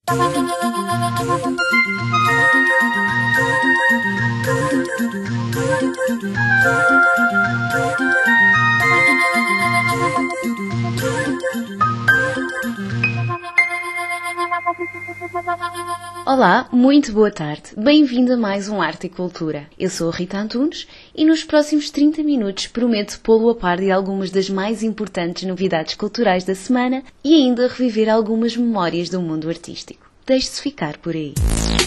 Olá, muito boa tarde. Bem-vindo a mais um Arte e Cultura. Eu sou a Rita Antunes e nos próximos 30 minutos prometo pô-lo a par de algumas das mais importantes novidades culturais da semana e ainda reviver algumas memórias do mundo artístico. Deixe-se ficar por aí.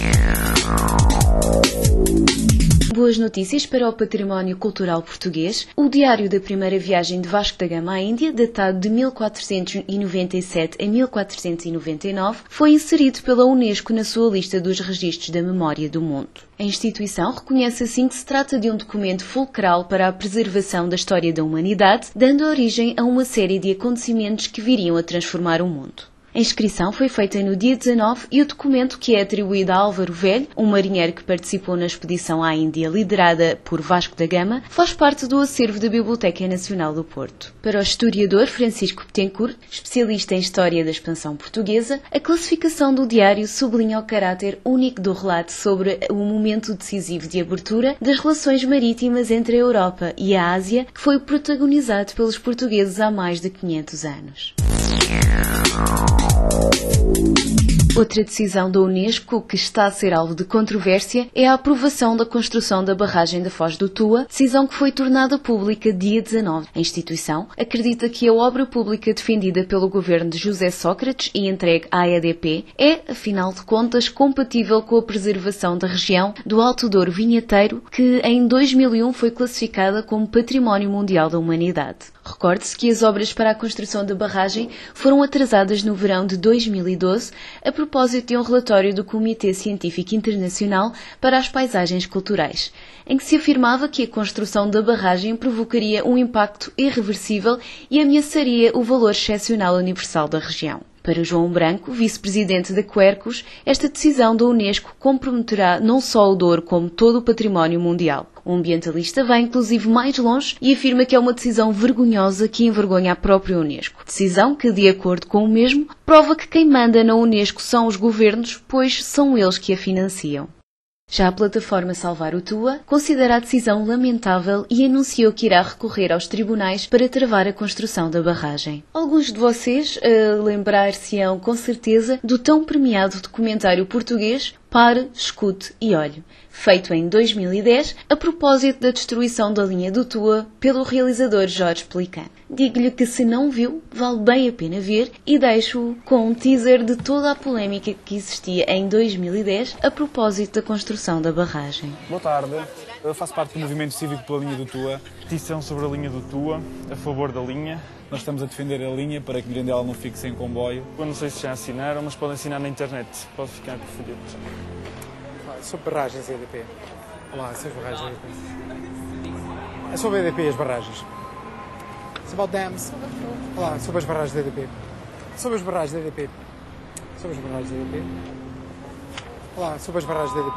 Boas notícias para o património cultural português. O diário da primeira viagem de Vasco da Gama à Índia, datado de 1497 a 1499, foi inserido pela Unesco na sua lista dos registros da memória do mundo. A instituição reconhece assim que se trata de um documento fulcral para a preservação da história da humanidade, dando origem a uma série de acontecimentos que viriam a transformar o mundo. A inscrição foi feita no dia 19 e o documento, que é atribuído a Álvaro Velho, um marinheiro que participou na expedição à Índia liderada por Vasco da Gama, faz parte do acervo da Biblioteca Nacional do Porto. Para o historiador Francisco Betancourt, especialista em História da Expansão Portuguesa, a classificação do diário sublinha o caráter único do relato sobre o momento decisivo de abertura das relações marítimas entre a Europa e a Ásia, que foi protagonizado pelos portugueses há mais de 500 anos. Outra decisão da Unesco que está a ser alvo de controvérsia é a aprovação da construção da barragem da Foz do Tua, decisão que foi tornada pública dia 19. A instituição acredita que a obra pública defendida pelo governo de José Sócrates e entregue à EDP é, afinal de contas, compatível com a preservação da região do Alto Douro Vinheteiro, que em 2001 foi classificada como Património Mundial da Humanidade. Recorde-se que as obras para a construção da barragem foram atrasadas no verão de 2012, a propósito de um relatório do Comitê Científico Internacional para as Paisagens Culturais, em que se afirmava que a construção da barragem provocaria um impacto irreversível e ameaçaria o valor excepcional universal da região. Para João Branco, vice-presidente da Quercus, esta decisão da Unesco comprometerá não só o Douro como todo o património mundial. O ambientalista vai inclusive mais longe e afirma que é uma decisão vergonhosa que envergonha a própria Unesco. Decisão que, de acordo com o mesmo, prova que quem manda na Unesco são os governos, pois são eles que a financiam. Já a plataforma Salvar o Tua considera a decisão lamentável e anunciou que irá recorrer aos tribunais para travar a construção da barragem. Alguns de vocês lembrar-se-ão com certeza do tão premiado documentário português Pare, Escute e Olhe, feito em 2010 a propósito da destruição da linha do Tua pelo realizador Jorge Pelicano. Digo-lhe que se não viu, vale bem a pena ver e deixo-o com um teaser de toda a polémica que existia em 2010 a propósito da construção da barragem. Boa tarde, eu faço parte do movimento cívico pela linha do Tua, petição sobre a linha do Tua, a favor da linha. Nós estamos a defender a linha para que Mirandela não fique sem comboio. Eu não sei se já assinaram, mas podem assinar na internet. Pode ficar preferido. Sobre barragens EDP. Olá, sobre barragens EDP. É sobre a EDP e as barragens. It's about dams. Olá, sobre as barragens da EDP. Sobre as barragens da EDP. Sobre as barragens da EDP. Olá, sobre as barragens da EDP.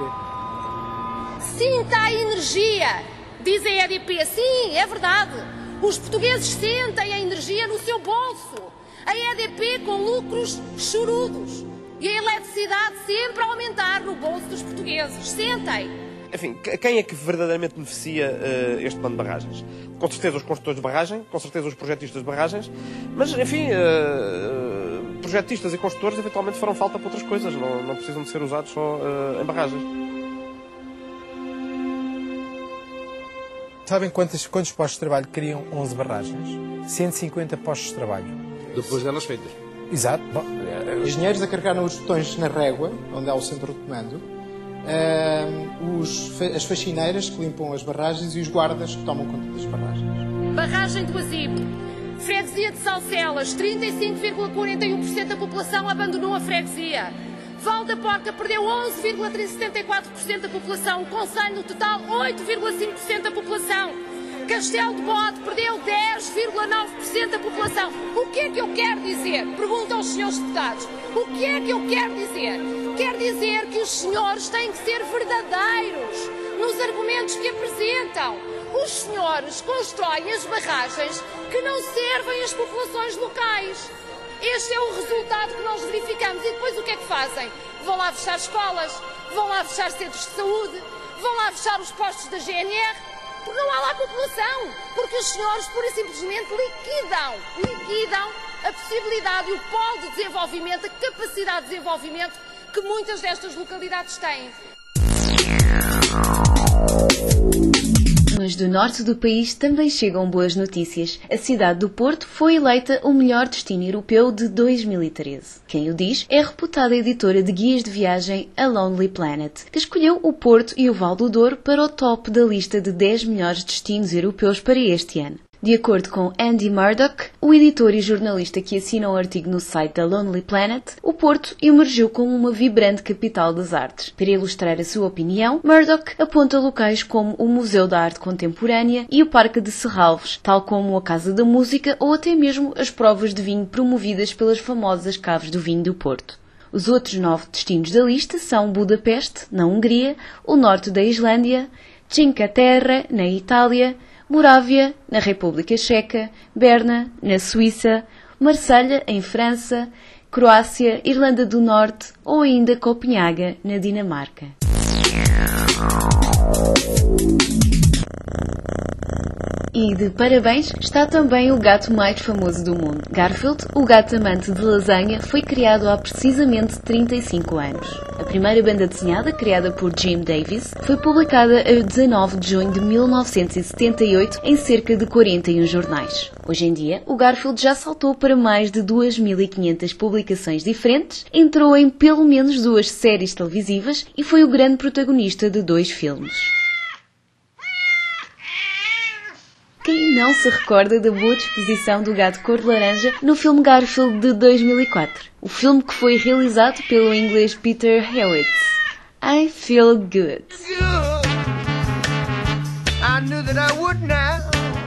Sinta a energia, diz a EDP. Sim, é verdade. Os portugueses sentem a energia no seu bolso. A EDP com lucros chorudos. E a eletricidade sempre a aumentar no bolso dos portugueses. Sentem. Enfim, quem é que verdadeiramente beneficia este plano de barragens? Com certeza os construtores de barragem, com certeza os projetistas de barragens, mas, enfim, projetistas e construtores eventualmente farão falta para outras coisas, não precisam de ser usados só em barragens. Sabem quantos postos de trabalho criam 11 barragens? 150 postos de trabalho. Depois delas feitas. Exato. Bom, engenheiros a carregar os botões na régua, onde há o centro de comando, as faxineiras que limpam as barragens e os guardas que tomam conta das barragens. Barragem do Azibo. Freguesia de Salcelas, 35,41% da população abandonou a freguesia. Val da Porta perdeu 11,74% da população. Conselho no total, 8,5% da população. Castelo de Bode perdeu 10,9% da população. O que é que eu quero dizer? Pergunto aos senhores deputados. O que é que eu quero dizer? Quero dizer que os senhores têm que ser verdadeiros nos argumentos que apresentam. Os senhores constroem as barragens que não servem às populações locais. Este é o resultado que nós verificamos. E depois o que é que fazem? Vão lá fechar escolas, vão lá fechar centros de saúde, vão lá fechar os postos da GNR, porque não há lá população, porque os senhores pura e simplesmente liquidam a possibilidade e o polo de desenvolvimento, a capacidade de desenvolvimento que muitas destas localidades têm. Mas do norte do país também chegam boas notícias. A cidade do Porto foi eleita o melhor destino europeu de 2013. Quem o diz é a reputada editora de guias de viagem A Lonely Planet, que escolheu o Porto e o Val do Douro para o top da lista de 10 melhores destinos europeus para este ano. De acordo com Andy Murdoch, o editor e jornalista que assina o artigo no site da Lonely Planet, o Porto emergiu como uma vibrante capital das artes. Para ilustrar a sua opinião, Murdoch aponta locais como o Museu da Arte Contemporânea e o Parque de Serralves, tal como a Casa da Música ou até mesmo as provas de vinho promovidas pelas famosas Caves do Vinho do Porto. Os outros 9 destinos da lista são Budapeste, na Hungria, o norte da Islândia, Cinque Terre, na Itália, Morávia, na República Checa, Berna, na Suíça, Marselha, em França, Croácia, Irlanda do Norte ou ainda Copenhaga, na Dinamarca. E de parabéns está também o gato mais famoso do mundo. Garfield, o gato amante de lasanha, foi criado há precisamente 35 anos. A primeira banda desenhada, criada por Jim Davis, foi publicada a 19 de junho de 1978 em cerca de 41 jornais. Hoje em dia, o Garfield já saltou para mais de 2.500 publicações diferentes, entrou em pelo menos 2 séries televisivas e foi o grande protagonista de 2 filmes. Quem não se recorda da boa disposição do gato cor de laranja no filme Garfield de 2004? O filme que foi realizado pelo inglês Peter Hewitt. I Feel Good. I knew that I would now.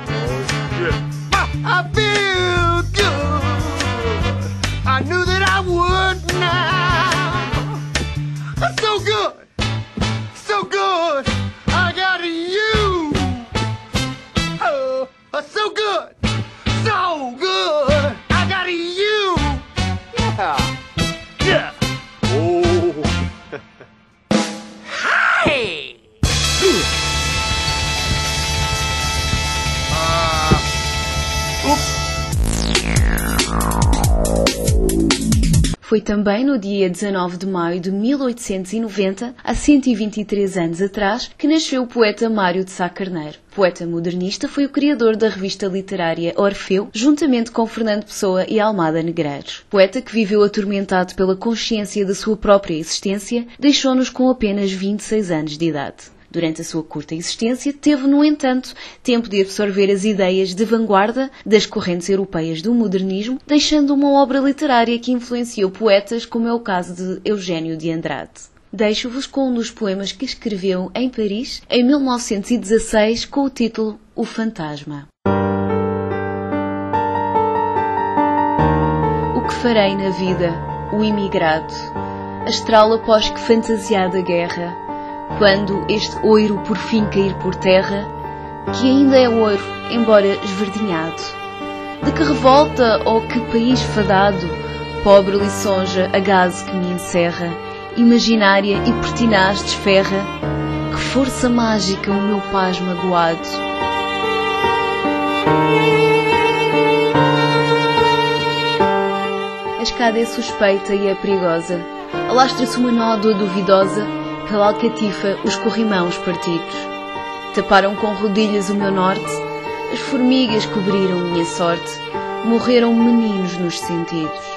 I feel good. I knew that I would now. I'm so good. So good. I got you. So good, so good, I got you. Yeah, oh. Hey. Oops. Foi também no dia 19 de maio de 1890, há 123 anos atrás, que nasceu o poeta Mário de Sá Carneiro. Poeta modernista, foi o criador da revista literária Orfeu, juntamente com Fernando Pessoa e Almada Negreiros. Poeta que viveu atormentado pela consciência da sua própria existência, deixou-nos com apenas 26 anos de idade. Durante a sua curta existência, teve, no entanto, tempo de absorver as ideias de vanguarda das correntes europeias do modernismo, deixando uma obra literária que influenciou poetas como é o caso de Eugênio de Andrade. Deixo-vos com um dos poemas que escreveu em Paris, em 1916, com o título O Fantasma. O que farei na vida, o imigrado, astral após que fantasiada guerra, quando este oiro por fim cair por terra, que ainda é ouro, embora esverdinhado. De que revolta ou que país fadado, pobre lisonja, a gaze que me encerra, imaginária e pertinaz desferra, que força mágica o meu paz magoado. A escada é suspeita e é perigosa, alastra-se uma nódoa duvidosa, pela alcatifa os corrimãos partidos. Taparam com rodilhas o meu norte, as formigas cobriram minha sorte, morreram meninos nos sentidos.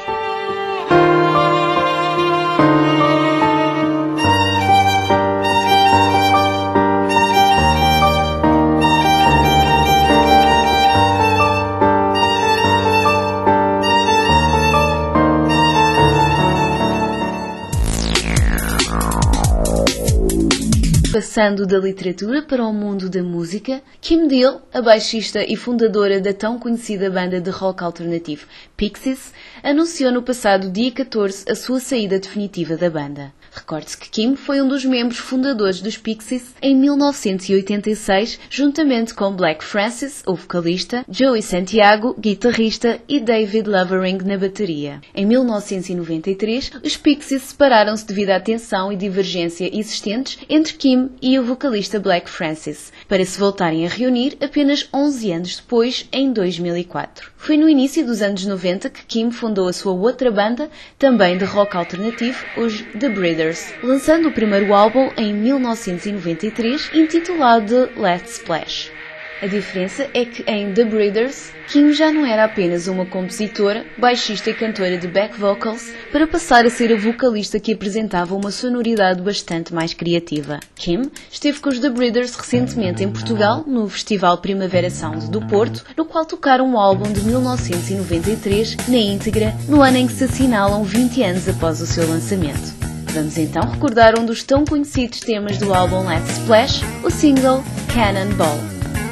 Passando da literatura para o mundo da música, Kim Deal, a baixista e fundadora da tão conhecida banda de rock alternativo Pixies, anunciou no passado dia 14 a sua saída definitiva da banda. Recorde-se que Kim foi um dos membros fundadores dos Pixies em 1986, juntamente com Black Francis, o vocalista, Joey Santiago, guitarrista, e David Lovering na bateria. Em 1993, os Pixies separaram-se devido à tensão e divergência existentes entre Kim e o vocalista Black Francis, para se voltarem a reunir apenas 11 anos depois, em 2004. Foi no início dos anos 90 que Kim fundou a sua outra banda, também de rock alternativo, os The Breeders, lançando o primeiro álbum em 1993, intitulado Last Splash. A diferença é que em The Breeders, Kim já não era apenas uma compositora, baixista e cantora de back vocals, para passar a ser a vocalista que apresentava uma sonoridade bastante mais criativa. Kim esteve com os The Breeders recentemente em Portugal, no Festival Primavera Sound do Porto, no qual tocaram o álbum de 1993, na íntegra, no ano em que se assinalam 20 anos após o seu lançamento. Vamos então recordar um dos tão conhecidos temas do álbum Last Splash, o single Cannonball.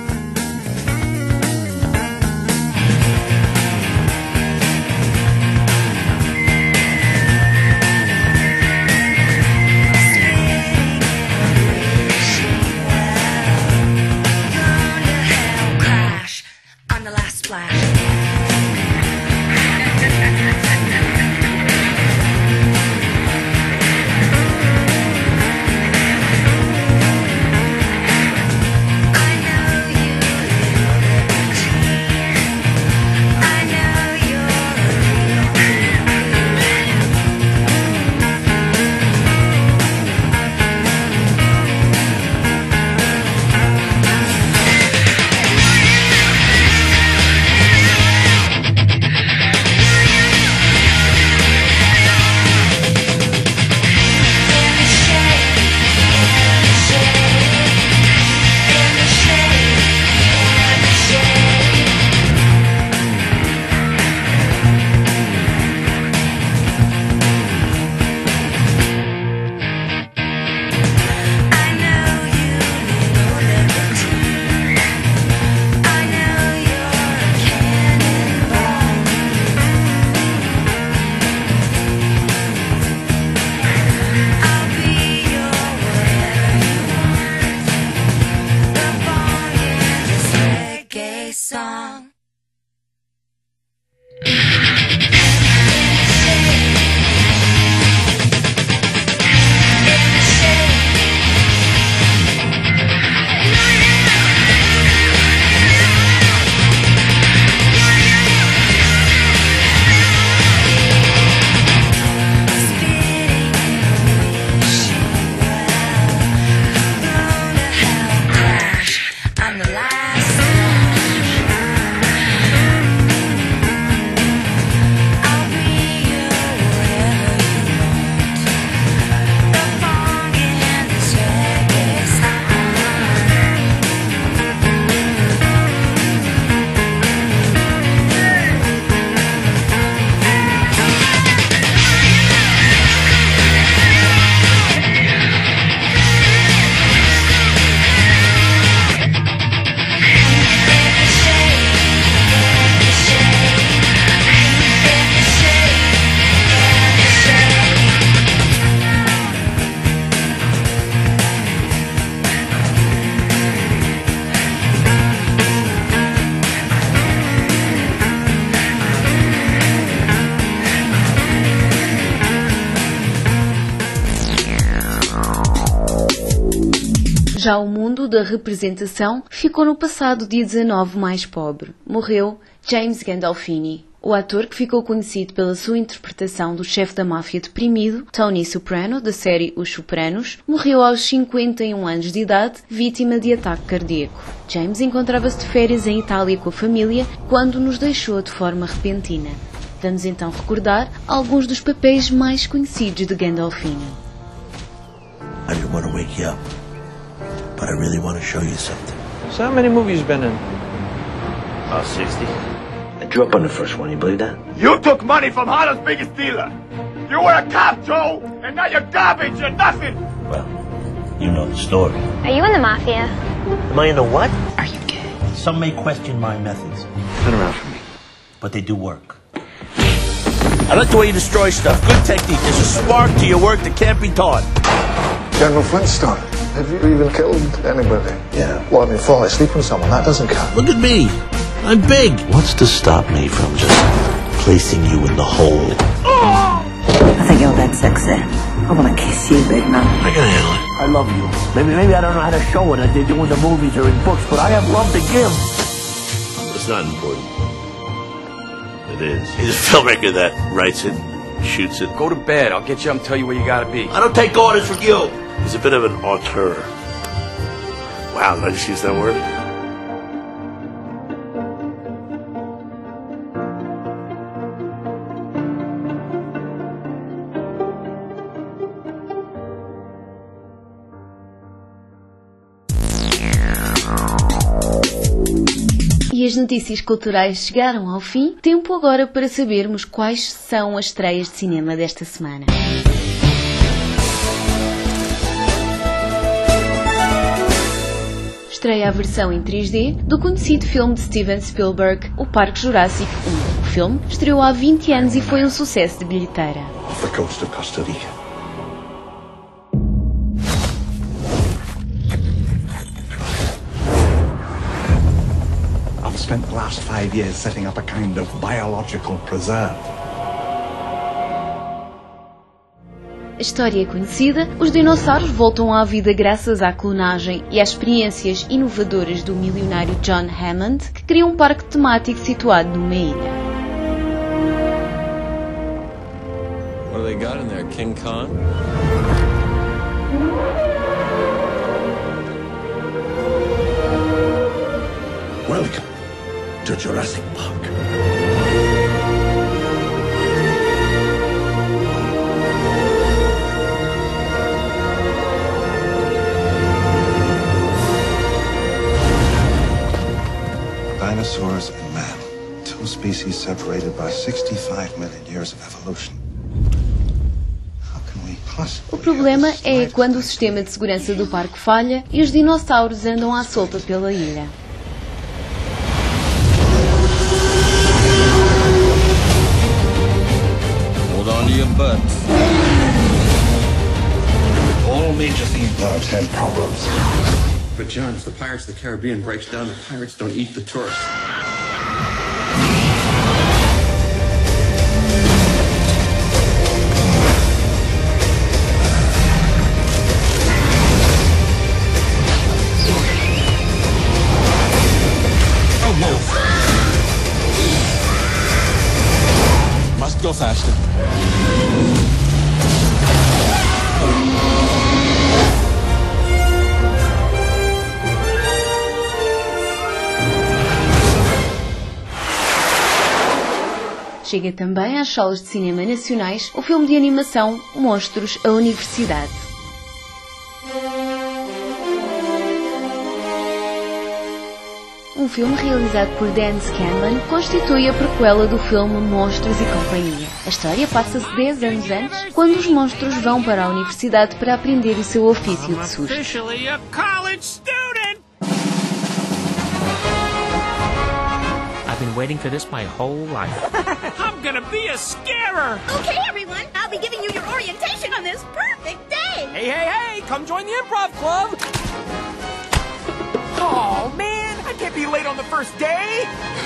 Já o mundo da representação ficou no passado dia 19 mais pobre. Morreu James Gandolfini, o ator que ficou conhecido pela sua interpretação do chefe da máfia deprimido, Tony Soprano, da série Os Sopranos, morreu aos 51 anos de idade, vítima de ataque cardíaco. James encontrava-se de férias em Itália com a família quando nos deixou de forma repentina. Vamos então recordar alguns dos papéis mais conhecidos de Gandolfini. I didn't want to wake you up, but I really want to show you something. So how many movies you been in? About 60. I drew up on the first one, you believe that? You took money from Harlem's biggest dealer. You were a cop, Joe, and now you're garbage, you're nothing. Well, You know the story. Are you in the mafia? Am I in the what? Are you gay? Some may question my methods. Turn around for me. But they do work. I like the way you destroy stuff. Good technique. There's a spark to your work that can't be taught. General Flintstone, have you even killed anybody? Yeah. Well, I mean, falling asleep on someone, that doesn't count. Look at me. I'm big. What's to stop me from just placing you in the hole? I think you're that sexy. I want to kiss you, big man. I can handle it. I love you. Maybe I don't know how to show it like they do in the movies or in books, but I have love to give. It's not important. It is. He's a filmmaker that writes it, shoots it. Go to bed. I'll get you up and tell you where you gotta be. I don't take orders from you. He's a bit of an auteur. Wow, did I just use that word? E as notícias culturais chegaram ao fim. Tempo agora para sabermos quais são as estreias de cinema desta semana. Estreia a versão em 3D do conhecido filme de Steven Spielberg, O Parque Jurássico 1. O filme estreou há 20 anos e foi um sucesso de bilheteira. Off the coast of Costa Rica. I've spent the last 5 years setting up a kind of biological preserve. A história é conhecida, os dinossauros voltam à vida graças à clonagem e às experiências inovadoras do milionário John Hammond, que cria um parque temático situado numa ilha. What do they got in there, King Kong? Welcome to Jurassic Park. Dinosaurs and man, two species separated by 65 million years of evolution. How can we possibly... O problema é quando o sistema de segurança do parque falha e os dinossauros andam à solta pela ilha. Hold on to your butts. All major theme parks had problems. But John, if the Pirates of the Caribbean breaks down, the pirates don't eat the tourists. Must go faster. Chega também às salas de cinema nacionais o filme de animação Monstros, a Universidade. Um filme realizado por Dan Scanlon constitui a prequela do filme Monstros e Companhia. A história passa-se 10 anos antes, quando os monstros vão para a universidade para aprender o seu ofício de susto. I've been waiting for this my whole life. I'm gonna be a scarer! Okay, everyone, I'll be giving you your orientation on this perfect day! Hey, come join the improv club! Oh, man, I can't be late on the first day!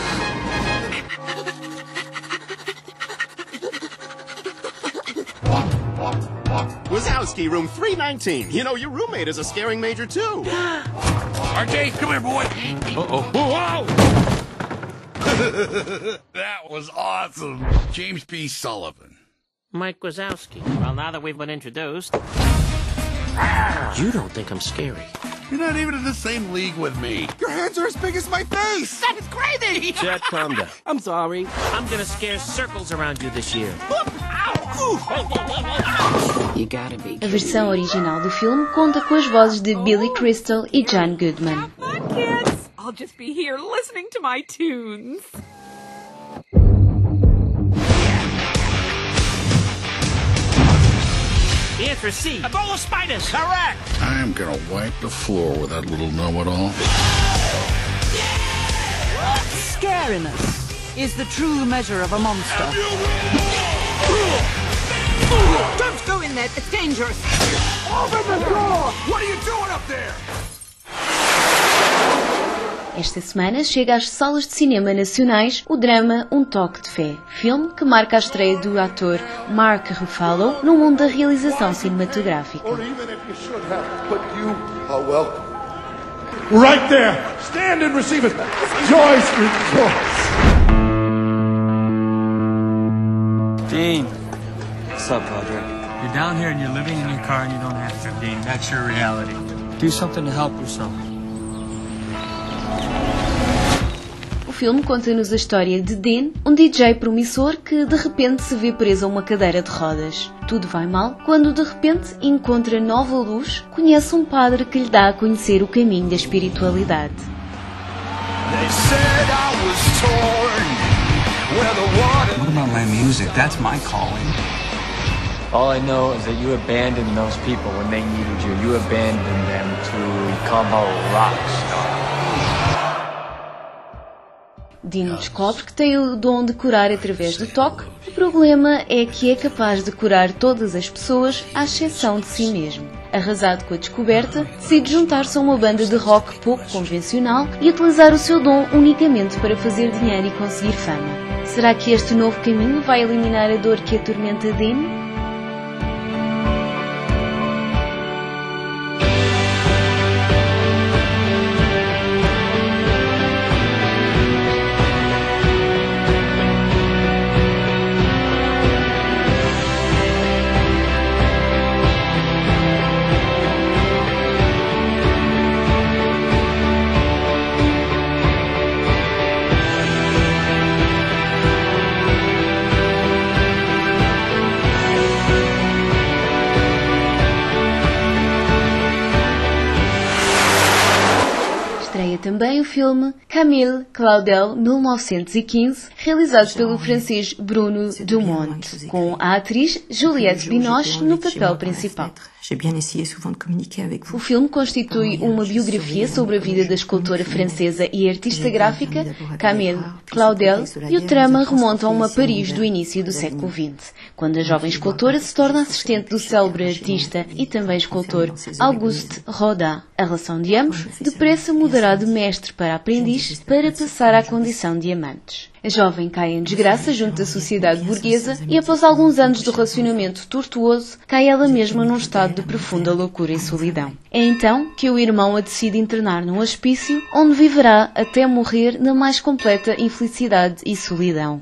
Wazowski, room 319. You know, your roommate is a scaring major, too. RJ, come here, boy. Uh-oh. Whoa! That was awesome. James P. Sullivan. Mike Wazowski. Well, now that we've been introduced... You don't think I'm scary. You're not even in the same league with me. Your hands are as big as my face! That is crazy! Chet, calm down. I'm sorry. I'm gonna scare circles around you this year. You gotta be A versão original do filme conta com as vozes de Billy Crystal e John Goodman. Have fun, kids! I'll just be here listening to my tunes. The answer is C. A bowl of spiders. Correct. I'm gonna wipe the floor with that little know-it-all. Scariness is the true measure of a monster. Don't go in there, it's dangerous. Open the door! What are you doing up there? Esta semana chega às salas de cinema nacionais o drama Um Toque de Fé, filme que marca a estreia do ator Mark Ruffalo no mundo da realização cinematográfica. Right there! Stand and receive it! Joyce, rejoice! Dean! What's up, Padre? You're down here and you're living in your car and you don't have to, Dean. That's your reality. Do something to help yourself. O filme conta-nos a história de Dean, um DJ promissor que de repente se vê preso a uma cadeira de rodas. Tudo vai mal quando de repente encontra nova luz, conhece um padre que lhe dá a conhecer o caminho da espiritualidade. What about my music? That's my calling. All I know is that you abandoned those people when they needed you. You abandoned them to become a rock star. Dean descobre que tem o dom de curar através do toque. O problema é que é capaz de curar todas as pessoas, à exceção de si mesmo. Arrasado com a descoberta, decide juntar-se a uma banda de rock pouco convencional e utilizar o seu dom unicamente para fazer dinheiro e conseguir fama. Será que este novo caminho vai eliminar a dor que atormenta Dean? Estreia também o filme Camille Claudel 1915, realizado pelo francês Bruno Dumont, com a atriz Juliette Binoche no papel principal. O filme constitui uma biografia sobre a vida da escultora francesa e artista gráfica Camille Claudel, e o trama remonta a uma Paris do início do século XX, quando a jovem escultora se torna assistente do célebre artista e também escultor Auguste Rodin. A relação de ambos depressa mudará de mestre para aprendiz para passar à condição de amantes. A jovem cai em desgraça junto da sociedade burguesa e, após alguns anos de relacionamento tortuoso, cai ela mesma num estado de profunda loucura e solidão. É então que o irmão a decide internar num hospício, onde viverá até morrer na mais completa infelicidade e solidão.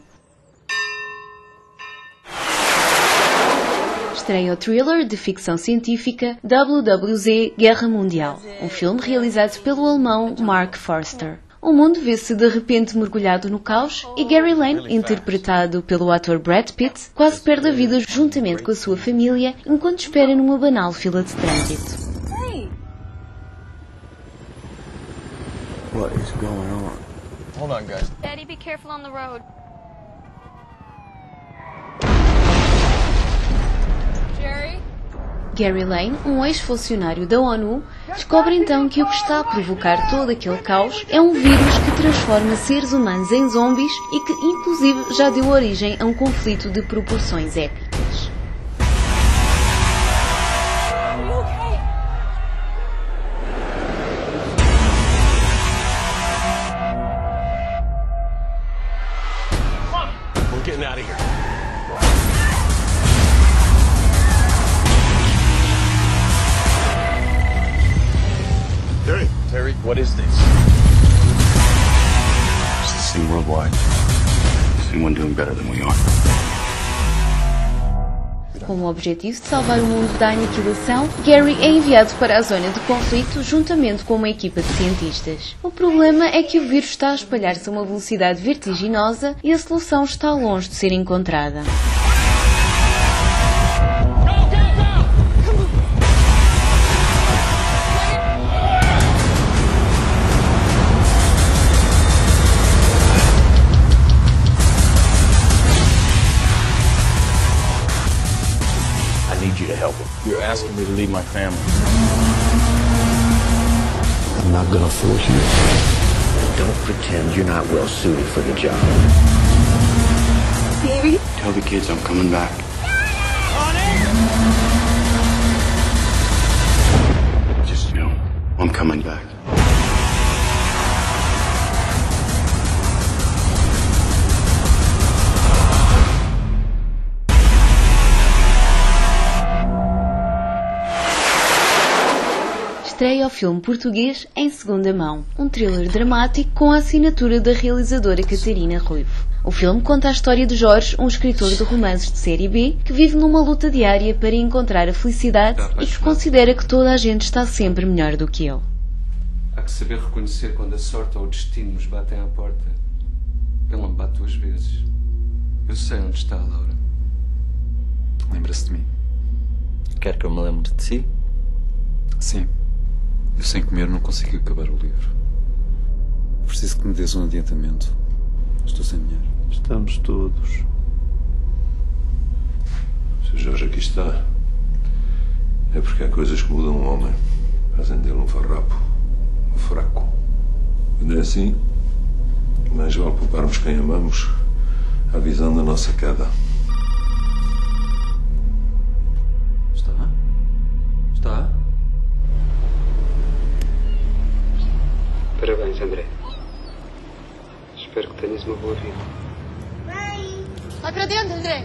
Estreia o thriller de ficção científica WWZ Guerra Mundial, um filme realizado pelo alemão Mark Forster. O mundo vê-se de repente mergulhado no caos e Gary Lane, interpretado pelo ator Brad Pitt, quase perde a vida juntamente com a sua família enquanto espera numa banal fila de trânsito. What is going on? Hold on, guys. Daddy, be careful on the road. Jerry? Gary Lane, um ex-funcionário da ONU, descobre então que o que está a provocar todo aquele caos é um vírus que transforma seres humanos em zombies e que, inclusive, já deu origem a um conflito de proporções épicas. We're getting out of here. Terry, what is this? It's the same worldwide. Is anyone doing better than we are? Com o objetivo de salvar o mundo da aniquilação, Gary é enviado para a zona de conflito juntamente com uma equipa de cientistas. O problema é que o vírus está a espalhar-se a uma velocidade vertiginosa e a solução está longe de ser encontrada. You're asking me to leave my family. I'm not gonna force you. Don't pretend you're not well suited for the job. Baby? Tell the kids I'm coming back. Just know I'm coming back. Estreia o filme português Em Segunda Mão, um thriller dramático com a assinatura da realizadora Catarina Ruivo. O filme conta a história de Jorge, um escritor de romances de série B, que vive numa luta diária para encontrar a felicidade e que considera que toda a gente está sempre melhor do que ele. Há que saber reconhecer quando a sorte ou o destino nos batem à porta. Ele não me bate 2 vezes. Eu sei onde está a Laura. Lembra-se de mim? Quer que eu me lembre de si? Sim. Eu sem comer não consigo acabar o livro. Preciso que me dês um adiantamento. Estou sem dinheiro. Estamos todos. Se o Jorge aqui está, é porque há coisas que mudam um homem. Fazem dele um farrapo, um fraco. Quando é assim, mais vale pouparmos quem amamos, à visão da nossa queda. Está? Está? Parabéns, André. Espero que tenhas uma boa vida. Vai para dentro, André!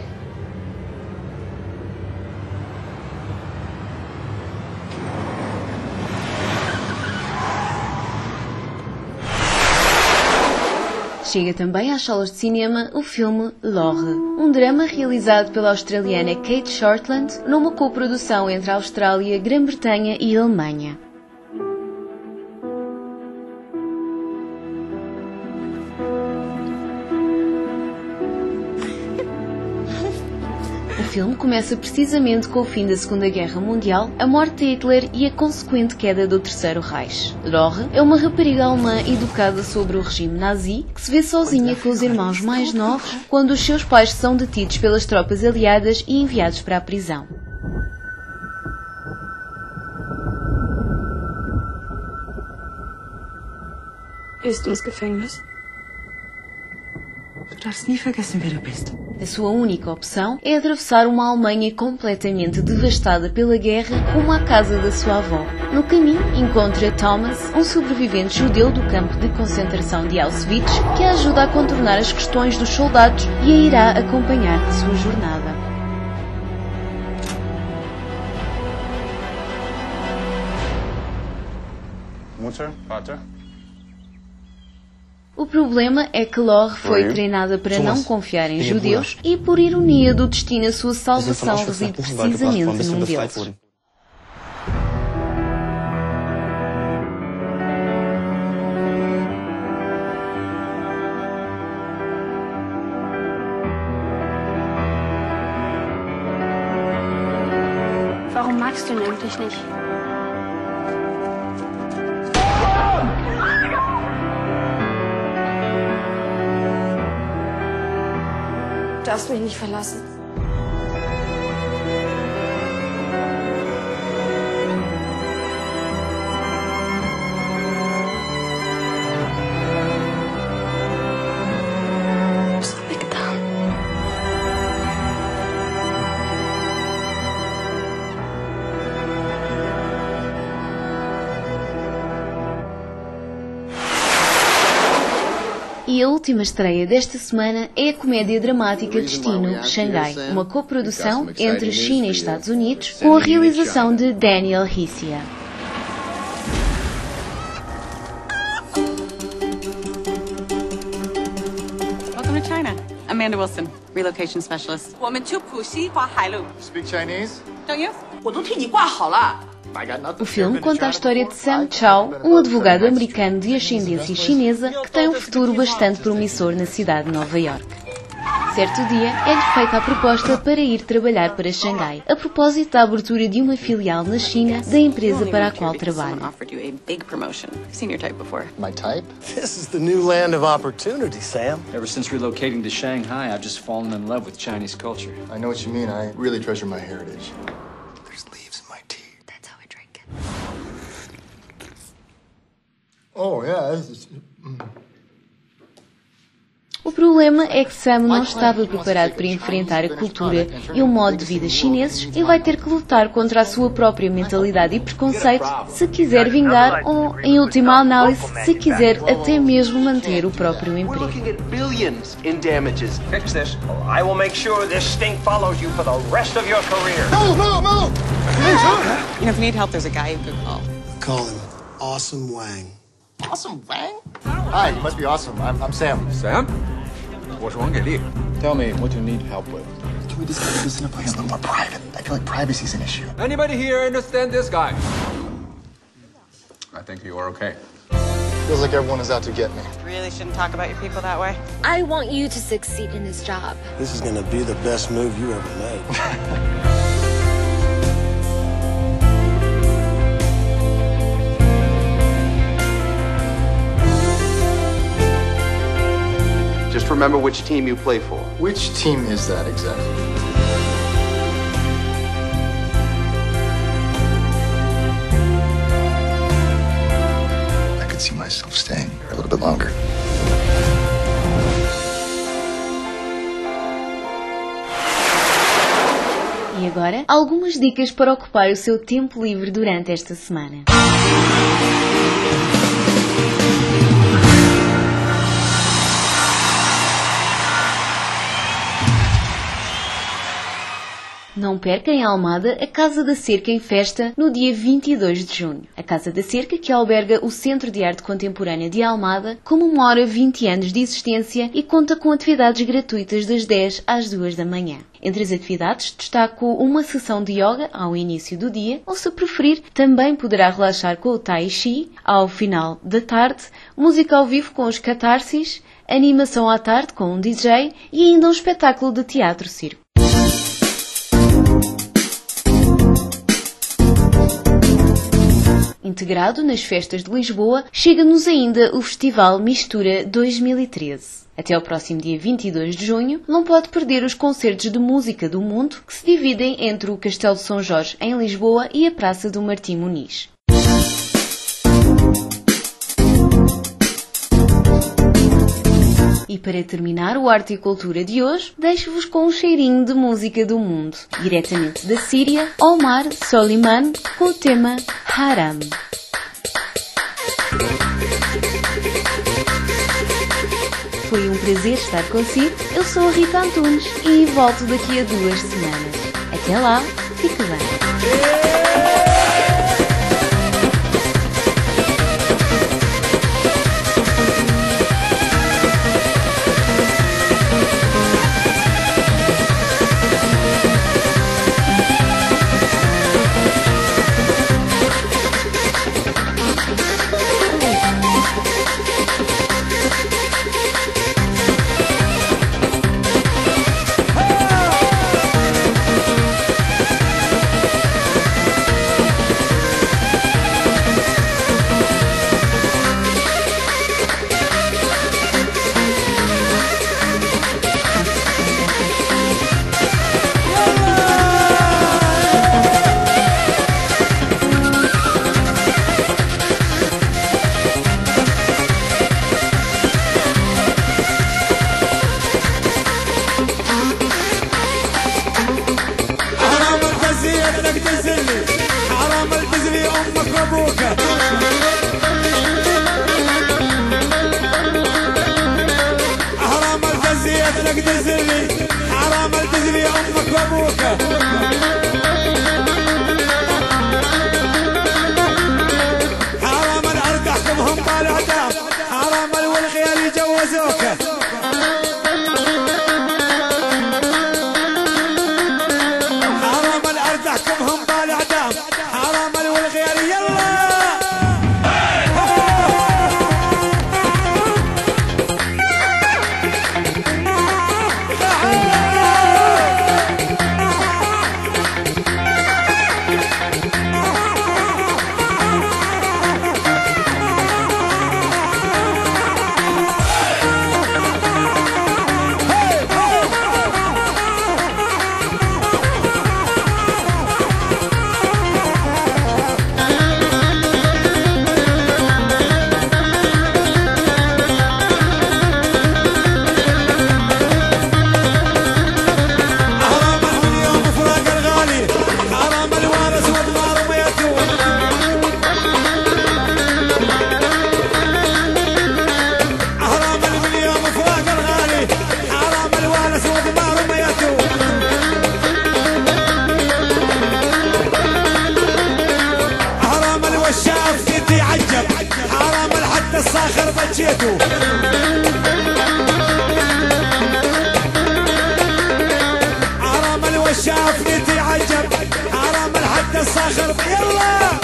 Chega também às salas de cinema o filme Lorre, um drama realizado pela australiana Kate Shortland numa coprodução entre a Austrália, Grã-Bretanha e Alemanha. O filme começa precisamente com o fim da Segunda Guerra Mundial, a morte de Hitler e a consequente queda do Terceiro Reich. Lorre é uma rapariga alemã educada sobre o regime nazi que se vê sozinha com os irmãos mais novos quando os seus pais são detidos pelas tropas aliadas e enviados para a prisão. Bist du ins Gefängnis? Du darfst nie vergessen, wer du bist. A sua única opção é atravessar uma Alemanha completamente devastada pela guerra rumo à casa da sua avó. No caminho, encontra Thomas, um sobrevivente judeu do campo de concentração de Auschwitz, que a ajuda a contornar as questões dos soldados e a irá acompanhar na sua jornada. Mutter, Vater. O problema é que Lorre foi treinada para não confiar em judeus e, por ironia do destino, a sua salvação reside precisamente num deles. Warum magst du ihn eigentlich nicht? Du darfst mich nicht verlassen. Was haben wir getan? E a última estreia desta semana é a comédia dramática Destino, Xangai, uma coprodução entre China e Estados Unidos, com a realização de Daniel Hsia. Welcome to China. Amanda Wilson, relocation specialist. 我们去浦西滑海路. Speak Chinese? Don't you? 我都替你挂好了。 O filme conta a história de Sam Chow, um advogado americano de ascendência chinesa que tem um futuro bastante promissor na cidade de Nova York. Certo dia, é-lhe feita a proposta para ir trabalhar para Xangai, a propósito da abertura de uma filial na China da empresa para a qual trabalha. My type? This is the new land of opportunity, Sam. Ever since relocating to Shanghai, I've just fallen in love with Chinese culture. I know what you mean. I really treasure my heritage. There's leaves Oh, yeah. O problema é que Sam não estava preparado para enfrentar a cultura e o modo de vida chineses e vai ter que lutar contra a sua própria mentalidade e preconceito se quiser vingar ou, em última análise, se quiser até mesmo manter o próprio emprego. If you need help, there's a guy you could call. Call him Awesome Wang. Awesome Wang? Hi, you must be awesome. I'm Sam. Sam? 我是王给力. Tell me what you need help with. Can we discuss this in a place a little more private? I feel like privacy's an issue. Anybody here understand this guy? I think you are okay. Feels like everyone is out to get me. Really shouldn't talk about your people that way. I want you to succeed in this job. This is gonna be the best move you ever made. Just remember which team you play for. Which team is that exactly? I could see myself staying here a little bit longer. E agora, algumas dicas para ocupar o seu tempo livre durante esta semana. Não perca em Almada a Casa da Cerca em festa no dia 22 de junho. A Casa da Cerca, que alberga o Centro de Arte Contemporânea de Almada, comemora 20 anos de existência e conta com atividades gratuitas das 10 às 2 da manhã. Entre as atividades, destaco uma sessão de yoga ao início do dia, ou se preferir, também poderá relaxar com o Tai Chi ao final da tarde, música ao vivo com os catarsis, animação à tarde com um DJ e ainda um espetáculo de teatro-circo. Integrado nas festas de Lisboa, chega-nos ainda o Festival Mistura 2013. Até ao próximo dia 22 de junho, não pode perder os concertos de música do mundo que se dividem entre o Castelo de São Jorge em Lisboa e a Praça do Martim Muniz. E para terminar o Arte e Cultura de hoje, deixo-vos com um cheirinho de música do mundo. Diretamente da Síria, Omar Soliman com o tema Haram. Foi um prazer estar consigo. Eu sou a Rita Antunes e volto daqui a 2 semanas. Até lá, fique bem. حكيتوا عرامل وشافني تعجب عرامل حتى الصخر يلا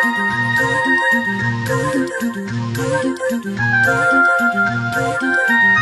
Thank you.